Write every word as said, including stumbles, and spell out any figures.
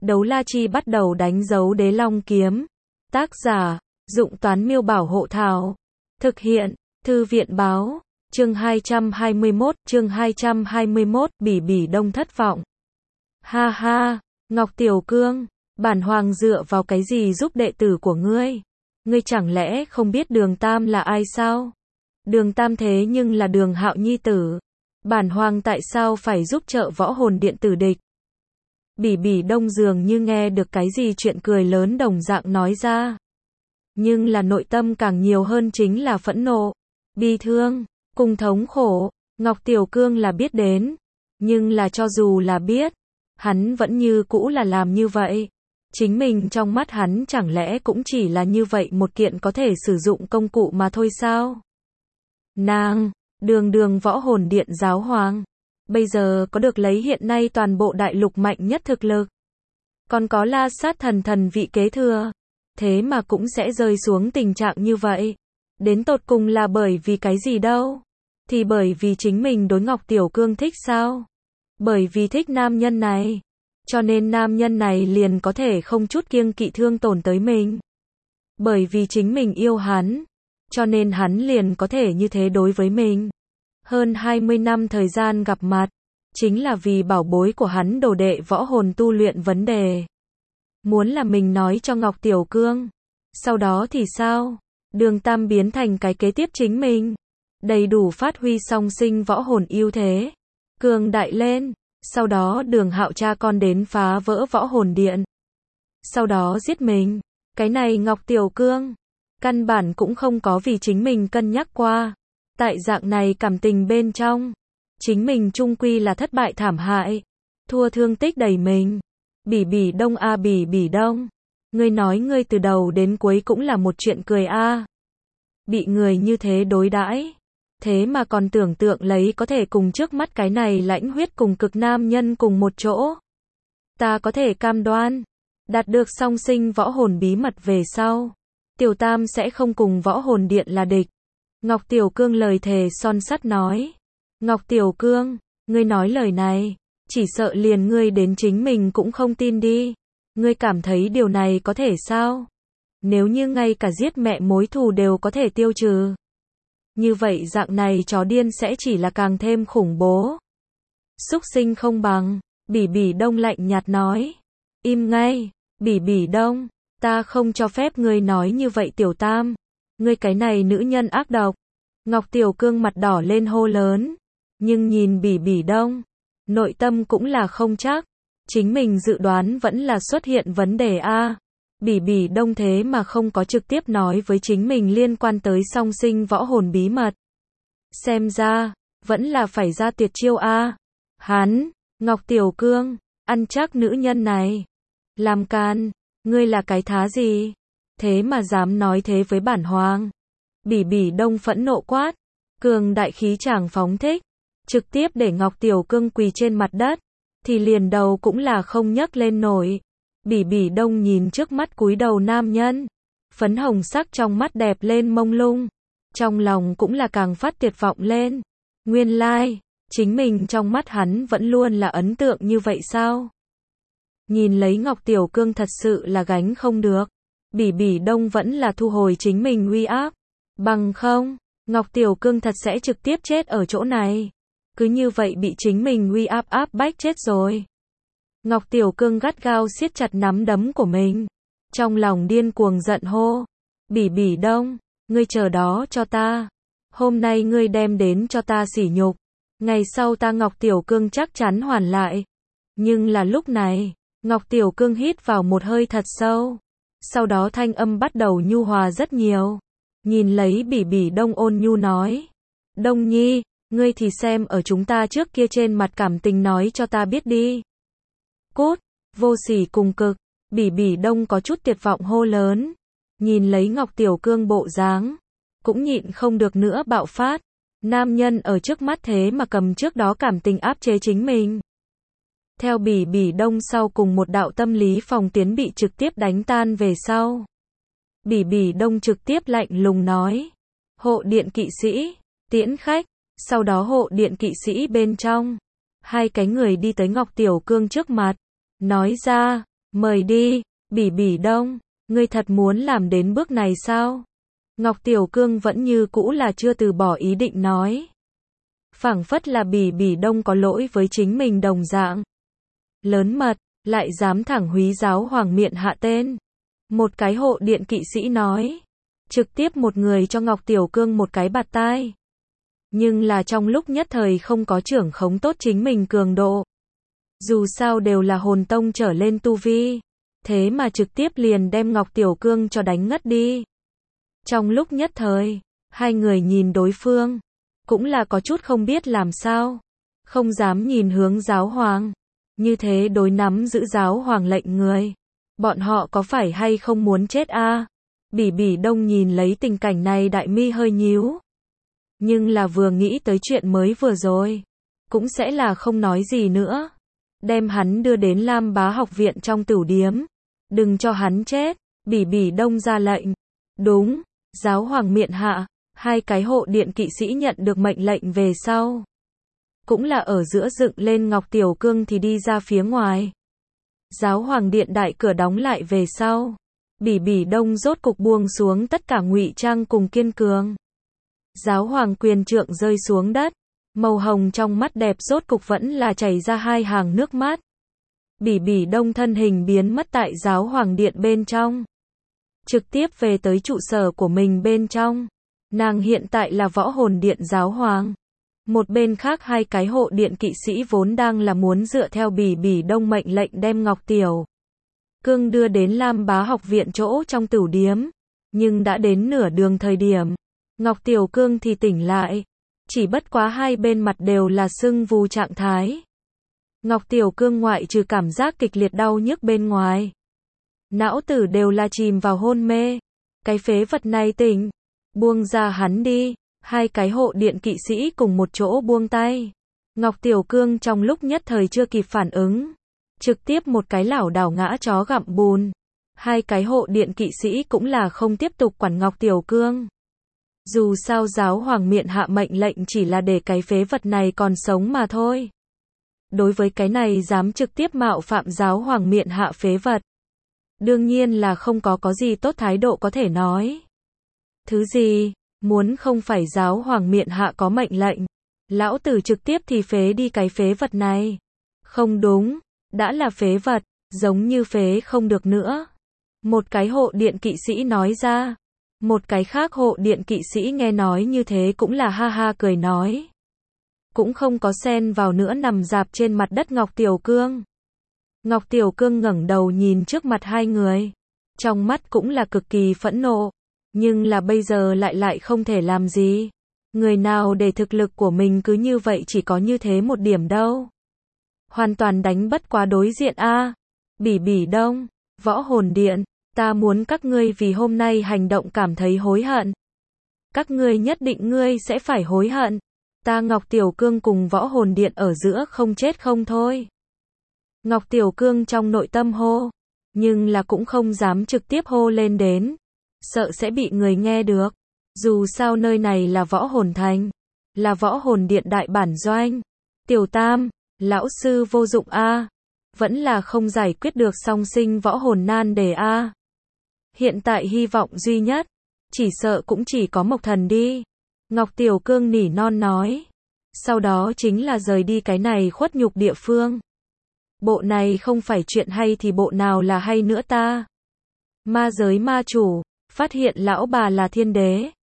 Đấu la chi bắt đầu đánh dấu đế long kiếm. Tác giả, Dụng Toán Miêu Bảo Hộ Thảo. Thực hiện, Thư viện Báo. Chương hai trăm hai mươi mốt, chương hai trăm hai mươi mốt, Bỉ Bỉ Đông thất vọng. Ha ha, Ngọc Tiểu Cương, bản hoàng dựa vào cái gì giúp đệ tử của ngươi? Ngươi chẳng lẽ không biết Đường Tam là ai sao? Đường Tam thế nhưng là Đường Hạo nhi tử. Bản hoàng tại sao phải giúp trợ võ hồn điện tử địch? Bỉ Bỉ Đông dường như nghe được cái gì chuyện cười lớn đồng dạng nói ra. Nhưng là nội tâm càng nhiều hơn chính là phẫn nộ, bi thương, cùng thống khổ. Ngọc Tiểu Cương là biết đến, nhưng là cho dù là biết, hắn vẫn như cũ là làm như vậy. Chính mình trong mắt hắn chẳng lẽ cũng chỉ là như vậy một kiện có thể sử dụng công cụ mà thôi sao? Nàng, đường đường võ hồn điện giáo hoàng, bây giờ có được lấy hiện nay toàn bộ đại lục mạnh nhất thực lực. Còn có La Sát thần thần vị kế thừa. Thế mà cũng sẽ rơi xuống tình trạng như vậy. Đến tột cùng là bởi vì cái gì đâu? Thì bởi vì chính mình đối Ngọc Tiểu Cương thích sao? Bởi vì thích nam nhân này. Cho nên nam nhân này liền có thể không chút kiêng kỵ thương tổn tới mình. Bởi vì chính mình yêu hắn. Cho nên hắn liền có thể như thế đối với mình. Hơn hai mươi năm thời gian gặp mặt. Chính là vì bảo bối của hắn đồ đệ võ hồn tu luyện vấn đề. Muốn là mình nói cho Ngọc Tiểu Cương. Sau đó thì sao? Đường Tam biến thành cái kế tiếp chính mình. Đầy đủ phát huy song sinh võ hồn ưu thế. Cường đại lên. Sau đó Đường Hạo cha con đến phá vỡ võ hồn điện. Sau đó giết mình. Cái này Ngọc Tiểu Cương. Căn bản cũng không có vì chính mình cân nhắc qua. Tại dạng này cảm tình bên trong. Chính mình chung quy là thất bại thảm hại. Thua thương tích đầy mình. Bỉ Bỉ Đông a Bỉ Bỉ Đông. Ngươi nói ngươi từ đầu đến cuối cũng là một chuyện cười a. À. Bị người như thế đối đãi. Thế mà còn tưởng tượng lấy có thể cùng trước mắt cái này lãnh huyết cùng cực nam nhân cùng một chỗ. Ta có thể cam đoan. Đạt được song sinh võ hồn bí mật về sau. Tiểu Tam sẽ không cùng võ hồn điện là địch. Ngọc Tiểu Cương lời thề son sắt nói. Ngọc Tiểu Cương, ngươi nói lời này. Chỉ sợ liền ngươi đến chính mình cũng không tin đi. Ngươi cảm thấy điều này có thể sao? Nếu như ngay cả giết mẹ mối thù đều có thể tiêu trừ. Như vậy dạng này chó điên sẽ chỉ là càng thêm khủng bố. Súc sinh không bằng. Bỉ Bỉ Đông lạnh nhạt nói. Im ngay. Bỉ Bỉ Đông. Ta không cho phép ngươi nói như vậy Tiểu Tam. Ngươi cái này nữ nhân ác độc. Ngọc Tiểu Cương mặt đỏ lên hô lớn. Nhưng nhìn Bỉ Bỉ Đông. Nội tâm cũng là không chắc. Chính mình dự đoán vẫn là xuất hiện vấn đề a. Bỉ Bỉ Đông thế mà không có trực tiếp nói với chính mình liên quan tới song sinh võ hồn bí mật. Xem ra, vẫn là phải ra tuyệt chiêu a. Hắn, Ngọc Tiểu Cương, ăn chắc nữ nhân này. Làm can, ngươi là cái thá gì? Thế mà dám nói thế với bản hoàng. Bỉ Bỉ Đông phẫn nộ quát. Cường đại khí chàng phóng thích. Trực tiếp để Ngọc Tiểu Cương quỳ trên mặt đất. Thì liền đầu cũng là không nhấc lên nổi. Bỉ Bỉ Đông nhìn trước mắt cúi đầu nam nhân. Phấn hồng sắc trong mắt đẹp lên mông lung. Trong lòng cũng là càng phát tuyệt vọng lên. Nguyên lai, like, chính mình trong mắt hắn vẫn luôn là ấn tượng như vậy sao? Nhìn lấy Ngọc Tiểu Cương thật sự là gánh không được. Bỉ Bỉ Đông vẫn là thu hồi chính mình uy áp. Bằng không, Ngọc Tiểu Cương thật sẽ trực tiếp chết ở chỗ này. Cứ như vậy bị chính mình uy áp áp bách chết rồi. Ngọc Tiểu Cương gắt gao siết chặt nắm đấm của mình. Trong lòng điên cuồng giận hô. Bỉ Bỉ Đông, ngươi chờ đó cho ta. Hôm nay ngươi đem đến cho ta sỉ nhục. Ngày sau ta Ngọc Tiểu Cương chắc chắn hoàn lại. Nhưng là lúc này, Ngọc Tiểu Cương hít vào một hơi thật sâu. Sau đó thanh âm bắt đầu nhu hòa rất nhiều. Nhìn lấy Bỉ Bỉ Đông ôn nhu nói. Đông Nhi, ngươi thì xem ở chúng ta trước kia trên mặt cảm tình nói cho ta biết đi. Cút, vô sỉ cùng cực. Bỉ Bỉ Đông có chút tuyệt vọng hô lớn. Nhìn lấy Ngọc Tiểu Cương bộ dáng. Cũng nhịn không được nữa bạo phát. Nam nhân ở trước mắt thế mà cầm trước đó cảm tình áp chế chính mình. Theo Bỉ Bỉ Đông sau cùng một đạo tâm lý phòng tuyến bị trực tiếp đánh tan về sau. Bỉ Bỉ Đông trực tiếp lạnh lùng nói. Hộ điện kỵ sĩ, tiễn khách. Sau đó hộ điện kỵ sĩ bên trong. Hai cái người đi tới Ngọc Tiểu Cương trước mặt. Nói ra, Mời đi, Bỉ Bỉ Đông, ngươi thật muốn làm đến bước này sao? Ngọc Tiểu Cương vẫn như cũ là chưa từ bỏ ý định nói. Phảng phất là Bỉ Bỉ Đông có lỗi với chính mình đồng dạng. Lớn mật, lại dám thẳng húy giáo hoàng miện hạ tên. Một cái hộ điện kỵ sĩ nói. Trực tiếp một người cho Ngọc Tiểu Cương một cái bạt tai. Nhưng là trong lúc nhất thời không có trưởng khống tốt chính mình cường độ. Dù sao đều là hồn tông trở lên tu vi. Thế mà trực tiếp liền đem Ngọc Tiểu Cương cho đánh ngất đi. Trong lúc nhất thời, hai người nhìn đối phương. Cũng là có chút không biết làm sao. Không dám nhìn hướng giáo hoàng. Như thế đối nắm giữ giáo hoàng lệnh người. Bọn họ có phải hay không muốn chết a? À? Bỉ Bỉ Đông nhìn lấy tình cảnh này đại mi hơi nhíu. Nhưng là vừa nghĩ tới chuyện mới vừa rồi. Cũng sẽ là không nói gì nữa. Đem hắn đưa đến Lam Bá học viện trong tửu điếm. Đừng cho hắn chết. Bỉ Bỉ Đông ra lệnh. Đúng, giáo hoàng miện hạ. Hai cái hộ điện kỵ sĩ nhận được mệnh lệnh về sau. Cũng là ở giữa dựng lên Ngọc Tiểu Cương thì đi ra phía ngoài. Giáo hoàng điện đại cửa đóng lại về sau. Bỉ Bỉ Đông rốt cục buông xuống tất cả ngụy trang cùng kiên cường. Giáo hoàng quyền trượng rơi xuống đất. Màu hồng trong mắt đẹp rốt cục vẫn là chảy ra hai hàng nước mắt. Bỉ Bỉ Đông thân hình biến mất tại giáo hoàng điện bên trong. Trực tiếp về tới trụ sở của mình bên trong. Nàng hiện tại là võ hồn điện giáo hoàng. Một bên khác hai cái hộ điện kỵ sĩ vốn đang là muốn dựa theo Bỉ Bỉ Đông mệnh lệnh đem Ngọc Tiểu Cương đưa đến Lam Bá học viện chỗ trong tửu điếm. Nhưng đã đến nửa đường thời điểm. Ngọc Tiểu Cương thì tỉnh lại. Chỉ bất quá hai bên mặt đều là sưng vù trạng thái. Ngọc Tiểu Cương ngoại trừ cảm giác kịch liệt đau nhức bên ngoài. Não tử đều là chìm vào hôn mê. Cái phế vật này tỉnh. Buông ra hắn đi. Hai cái hộ điện kỵ sĩ cùng một chỗ buông tay. Ngọc Tiểu Cương trong lúc nhất thời chưa kịp phản ứng. Trực tiếp một cái lảo đảo ngã chó gặm bùn. Hai cái hộ điện kỵ sĩ cũng là không tiếp tục quản Ngọc Tiểu Cương. Dù sao giáo hoàng miện hạ mệnh lệnh chỉ là để cái phế vật này còn sống mà thôi. Đối với cái này dám trực tiếp mạo phạm giáo hoàng miện hạ phế vật. Đương nhiên là không có có gì tốt thái độ có thể nói. Thứ gì, muốn không phải giáo hoàng miện hạ có mệnh lệnh. Lão tử trực tiếp thì phế đi cái phế vật này. Không đúng, đã là phế vật, giống như phế không được nữa. Một cái hộ điện kỵ sĩ nói ra. Một cái khác hộ điện kỵ sĩ nghe nói như thế cũng là ha ha cười nói. Cũng không có xen vào nữa nằm dạp trên mặt đất Ngọc Tiểu Cương. Ngọc Tiểu Cương ngẩng đầu nhìn trước mặt hai người. Trong mắt cũng là cực kỳ phẫn nộ. Nhưng là bây giờ lại lại không thể làm gì. Người nào để thực lực của mình cứ như vậy chỉ có như thế một điểm đâu. Hoàn toàn đánh bất quá đối diện a. À. Bỉ Bỉ Đông, võ hồn điện. Ta muốn các ngươi vì hôm nay hành động cảm thấy hối hận. Các ngươi nhất định ngươi sẽ phải hối hận. Ta Ngọc Tiểu Cương cùng võ hồn điện ở giữa không chết không thôi. Ngọc Tiểu Cương trong nội tâm hô. Nhưng là cũng không dám trực tiếp hô lên đến. Sợ sẽ bị người nghe được. Dù sao nơi này là võ hồn thành. Là võ hồn điện đại bản doanh. Tiểu Tam, lão sư vô dụng a. À. Vẫn là không giải quyết được song sinh võ hồn nan đề a. À. Hiện tại hy vọng duy nhất, chỉ sợ cũng chỉ có Mộc Thần đi. Ngọc Tiểu Cương nỉ non nói. Sau đó chính là rời đi cái này khuất nhục địa phương. Bộ này không phải chuyện hay thì bộ nào là hay nữa ta. Ma giới ma chủ, phát hiện lão bà là thiên đế.